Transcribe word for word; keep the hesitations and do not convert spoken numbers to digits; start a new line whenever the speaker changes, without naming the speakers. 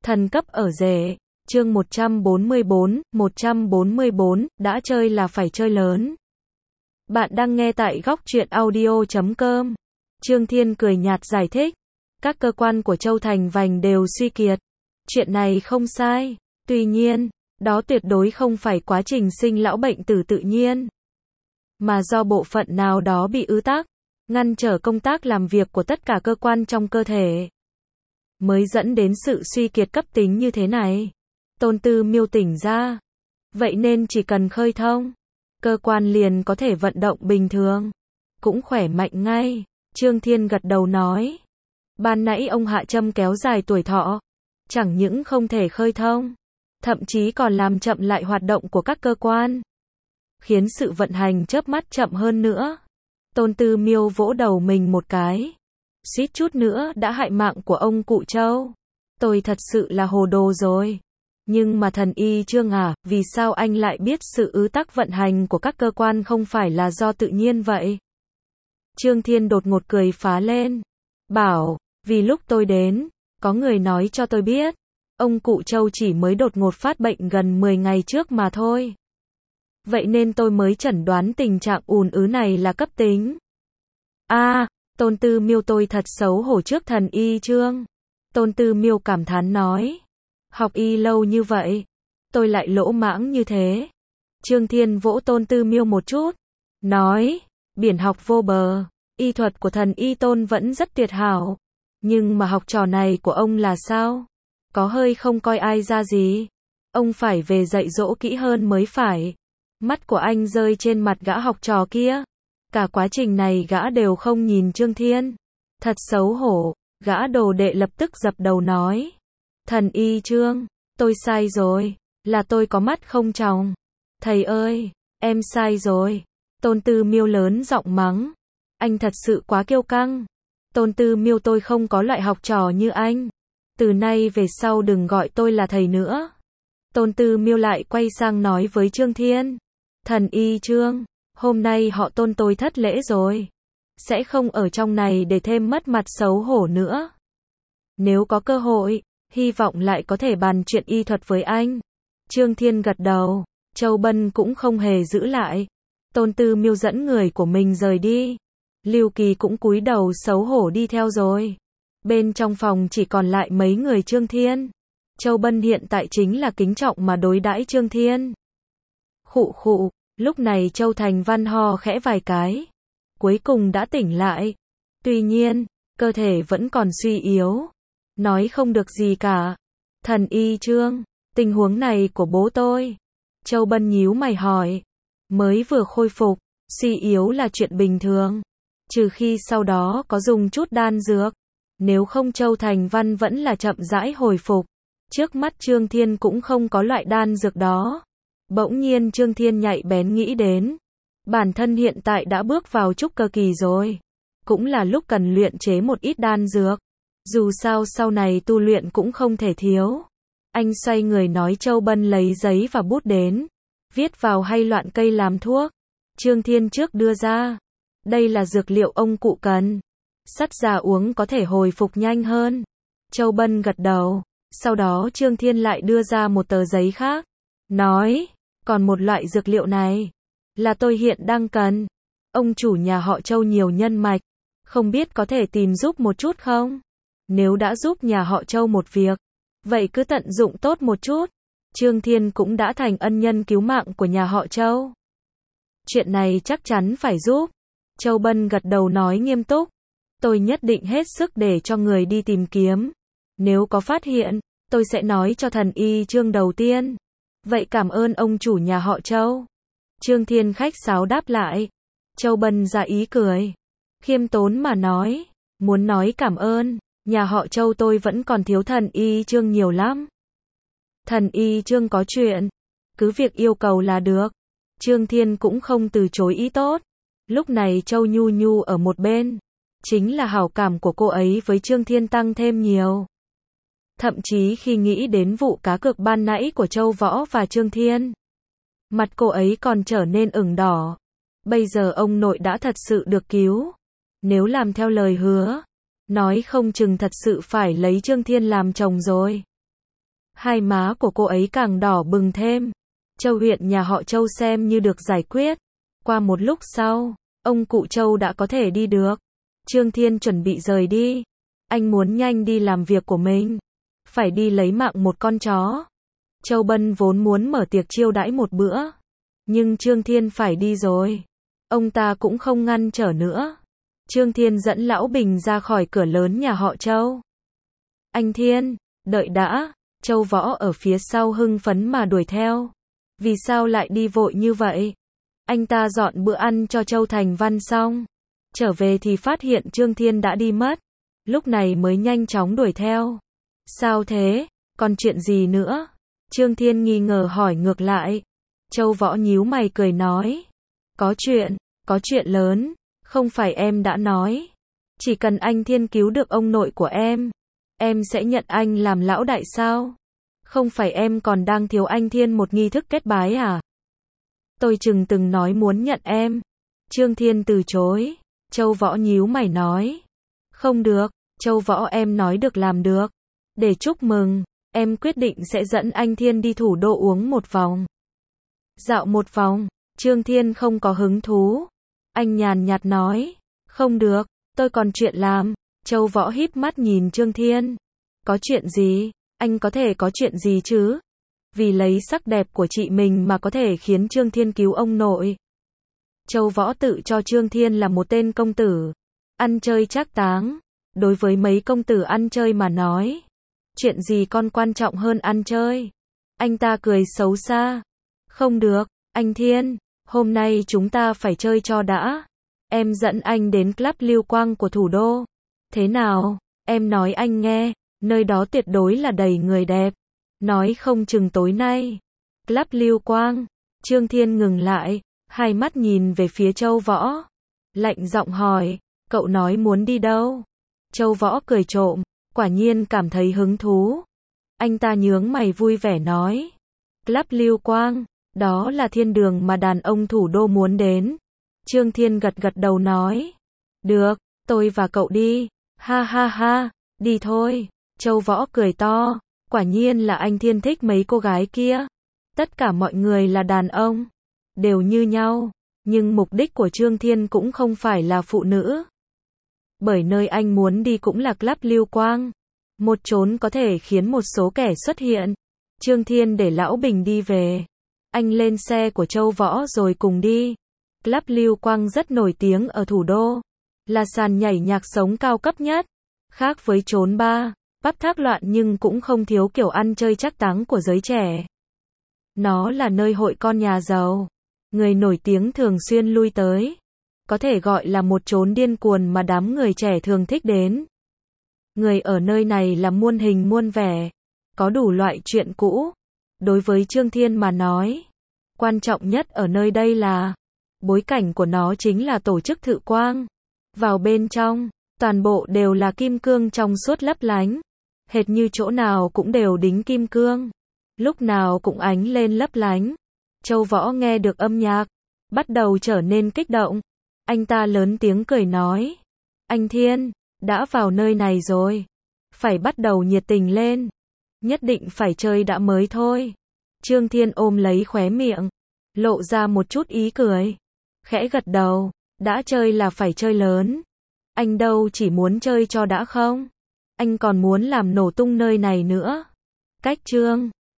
Thần cấp ở rể, chương một trăm bốn mươi bốn, một trăm bốn mươi bốn, đã chơi là phải chơi lớn. Bạn đang nghe tại góc truyện audio chấm com. Trương Thiên cười nhạt giải thích. Các cơ quan của Châu Thành Vành đều suy kiệt. Chuyện này không sai. Tuy nhiên, đó tuyệt đối không phải quá trình sinh lão bệnh tử tự nhiên. Mà do bộ phận nào đó bị ứ tắc, ngăn trở công tác làm việc của tất cả cơ quan trong cơ thể. Mới dẫn đến sự suy kiệt cấp tính như thế này. Tôn Tư miêu tỉnh ra. Vậy nên chỉ cần khơi thông, cơ quan liền có thể vận động bình thường. Cũng khỏe mạnh ngay. Trương Thiên gật đầu nói. Ban nãy ông hạ châm kéo dài tuổi thọ. Chẳng những không thể khơi thông, thậm chí còn làm chậm lại hoạt động của các cơ quan. Khiến sự vận hành chớp mắt chậm hơn nữa. Tôn Tư miêu vỗ đầu mình một cái. Suýt chút nữa đã hại mạng của ông cụ Châu. Tôi thật sự là hồ đồ rồi. Nhưng mà thần y Trương à, vì sao anh lại biết sự ứ tắc vận hành của các cơ quan không phải là do tự nhiên vậy? Trương Thiên đột ngột cười phá lên. Bảo, vì lúc tôi đến, có người nói cho tôi biết, ông cụ Châu chỉ mới đột ngột phát bệnh gần mười ngày trước mà thôi. Vậy nên tôi mới chẩn đoán tình trạng ùn ứ này là cấp tính. A, à, Tôn Tư miêu tôi thật xấu hổ trước thần y Trương. Tôn Tư miêu cảm thán nói. Học y lâu như vậy, tôi lại lỗ mãng như thế. Trương Thiên vỗ Tôn Tư miêu một chút. Nói, biển học vô bờ, y thuật của thần y Tôn vẫn rất tuyệt hảo. Nhưng mà học trò này của ông là sao? Có hơi không coi ai ra gì. Ông phải về dạy dỗ kỹ hơn mới phải. Mắt của anh rơi trên mặt gã học trò kia. Cả quá trình này gã đều không nhìn Trương Thiên. Thật xấu hổ, gã đồ đệ lập tức dập đầu nói. Thần y Trương, tôi sai rồi, là tôi có mắt không tròng. Thầy ơi, em sai rồi. Tôn Tư miêu lớn giọng mắng. Anh thật sự quá kiêu căng. Tôn Tư miêu tôi không có loại học trò như anh. Từ nay về sau đừng gọi tôi là thầy nữa. Tôn Tư miêu lại quay sang nói với Trương Thiên. Thần y Trương, hôm nay họ Tôn tôi thất lễ rồi. Sẽ không ở trong này để thêm mất mặt xấu hổ nữa. Nếu có cơ hội, hy vọng lại có thể bàn chuyện y thuật với anh. Trương Thiên gật đầu. Châu Bân cũng không hề giữ lại. Tôn Tư miêu dẫn người của mình rời đi. Lưu Kỳ cũng cúi đầu xấu hổ đi theo rồi. Bên trong phòng chỉ còn lại mấy người Trương Thiên. Châu Bân hiện tại chính là kính trọng mà đối đãi Trương Thiên. Khụ khụ, lúc này Châu Thành Văn ho khẽ vài cái. Cuối cùng đã tỉnh lại. Tuy nhiên, cơ thể vẫn còn suy yếu. Nói không được gì cả. Thần y Trương, tình huống này của bố tôi. Châu Bân nhíu mày hỏi. Mới vừa khôi phục, suy yếu là chuyện bình thường. Trừ khi sau đó có dùng chút đan dược. Nếu không Châu Thành Văn vẫn là chậm rãi hồi phục. Trước mắt Trương Thiên cũng không có loại đan dược đó. Bỗng nhiên Trương Thiên nhạy bén nghĩ đến. Bản thân hiện tại đã bước vào trúc cơ kỳ rồi. Cũng là lúc cần luyện chế một ít đan dược. Dù sao sau này tu luyện cũng không thể thiếu. Anh xoay người nói Châu Bân lấy giấy và bút đến. Viết vào hay loạn cây làm thuốc. Trương Thiên trước đưa ra. Đây là dược liệu ông cụ cần. Sắt già uống có thể hồi phục nhanh hơn. Châu Bân gật đầu. Sau đó Trương Thiên lại đưa ra một tờ giấy khác. Nói, còn một loại dược liệu này. Là tôi hiện đang cần. Ông chủ nhà họ Châu nhiều nhân mạch. Không biết có thể tìm giúp một chút không? Nếu đã giúp nhà họ Châu một việc. Vậy cứ tận dụng tốt một chút. Trương Thiên cũng đã thành ân nhân cứu mạng của nhà họ Châu. Chuyện này chắc chắn phải giúp. Châu Bân gật đầu nói nghiêm túc. Tôi nhất định hết sức để cho người đi tìm kiếm. Nếu có phát hiện, tôi sẽ nói cho thần y Trương đầu tiên. Vậy cảm ơn ông chủ nhà họ Châu. Trương Thiên khách sáo đáp lại. Châu Bân ra ý cười. Khiêm tốn mà nói. Muốn nói cảm ơn, nhà họ Châu tôi vẫn còn thiếu thần y Trương nhiều lắm. Thần y Trương có chuyện. Cứ việc yêu cầu là được. Trương Thiên cũng không từ chối ý tốt. Lúc này Châu Nhu Nhu ở một bên. Chính là hảo cảm của cô ấy với Trương Thiên tăng thêm nhiều. Thậm chí khi nghĩ đến vụ cá cược ban nãy của Châu Võ và Trương Thiên. Mặt cô ấy còn trở nên ửng đỏ. Bây giờ ông nội đã thật sự được cứu. Nếu làm theo lời hứa, nói không chừng thật sự phải lấy Trương Thiên làm chồng rồi. Hai má của cô ấy càng đỏ bừng thêm. Châu huyện nhà họ Châu xem như được giải quyết. Qua một lúc sau, ông cụ Châu đã có thể đi được. Trương Thiên chuẩn bị rời đi. Anh muốn nhanh đi làm việc của mình. Phải đi lấy mạng một con chó. Châu Bân vốn muốn mở tiệc chiêu đãi một bữa. Nhưng Trương Thiên phải đi rồi. Ông ta cũng không ngăn trở nữa. Trương Thiên dẫn Lão Bình ra khỏi cửa lớn nhà họ Châu. Anh Thiên, đợi đã. Châu Võ ở phía sau hưng phấn mà đuổi theo. Vì sao lại đi vội như vậy? Anh ta dọn bữa ăn cho Châu Thành Văn xong. Trở về thì phát hiện Trương Thiên đã đi mất. Lúc này mới nhanh chóng đuổi theo. Sao thế? Còn chuyện gì nữa? Trương Thiên nghi ngờ hỏi ngược lại. Châu Võ nhíu mày cười nói. Có chuyện, có chuyện lớn. Không phải em đã nói. Chỉ cần anh Thiên cứu được ông nội của em, em sẽ nhận anh làm lão đại sao? Không phải em còn đang thiếu anh Thiên một nghi thức kết bái à? Tôi chừng từng nói muốn nhận em. Trương Thiên từ chối. Châu Võ nhíu mày nói. Không được, Châu Võ em nói được làm được. Để chúc mừng, em quyết định sẽ dẫn anh Thiên đi thủ đô uống một vòng. Dạo một vòng, Trương Thiên không có hứng thú. Anh nhàn nhạt nói. Không được, tôi còn chuyện làm. Châu Võ híp mắt nhìn Trương Thiên. Có chuyện gì? Anh có thể có chuyện gì chứ? Vì lấy sắc đẹp của chị mình mà có thể khiến Trương Thiên cứu ông nội. Châu Võ tự cho Trương Thiên là một tên công tử. Ăn chơi trác táng. Đối với mấy công tử ăn chơi mà nói. Chuyện gì còn quan trọng hơn ăn chơi? Anh ta cười xấu xa. Không được, anh Thiên. Hôm nay chúng ta phải chơi cho đã. Em dẫn anh đến club Lưu Quang của thủ đô. Thế nào? Em nói anh nghe. Nơi đó tuyệt đối là đầy người đẹp. Nói không chừng tối nay. Club Lưu Quang. Trương Thiên ngừng lại. Hai mắt nhìn về phía Châu Võ. Lạnh giọng hỏi. Cậu nói muốn đi đâu? Châu Võ cười trộm. Quả nhiên cảm thấy hứng thú. Anh ta nhướng mày vui vẻ nói. Club Lưu Quang. Đó là thiên đường mà đàn ông thủ đô muốn đến. Trương Thiên gật gật đầu nói. Được, tôi và cậu đi. Ha ha ha, đi thôi. Châu Võ cười to. Quả nhiên là anh Thiên thích mấy cô gái kia. Tất cả mọi người là đàn ông. Đều như nhau. Nhưng mục đích của Trương Thiên cũng không phải là phụ nữ. Bởi nơi anh muốn đi cũng là club Lưu Quang. Một chốn có thể khiến một số kẻ xuất hiện. Trương Thiên để Lão Bình đi về. Anh lên xe của Châu Võ rồi cùng đi. Club Lưu Quang rất nổi tiếng ở thủ đô. Là sàn nhảy nhạc sống cao cấp nhất. Khác với chốn bar, pub thác loạn nhưng cũng không thiếu kiểu ăn chơi trác táng của giới trẻ. Nó là nơi hội con nhà giàu. Người nổi tiếng thường xuyên lui tới. Có thể gọi là một chốn điên cuồng mà đám người trẻ thường thích đến. Người ở nơi này là muôn hình muôn vẻ. Có đủ loại chuyện cũ. Đối với Trương Thiên mà nói, quan trọng nhất ở nơi đây là bối cảnh của nó chính là tổ chức Thự Quang. Vào bên trong, toàn bộ đều là kim cương trong suốt lấp lánh. Hệt như chỗ nào cũng đều đính kim cương. Lúc nào cũng ánh lên lấp lánh. Châu Võ nghe được âm nhạc, bắt đầu trở nên kích động. Anh ta lớn tiếng cười nói. Anh Thiên, đã vào nơi này rồi. Phải bắt đầu nhiệt tình lên. Nhất định phải chơi đã mới thôi. Trương Thiên ôm lấy khóe miệng. Lộ ra một chút ý cười. Khẽ gật đầu. Đã chơi là phải chơi lớn. Anh đâu chỉ muốn chơi cho đã không. Anh còn muốn làm nổ tung nơi này nữa. Cách chương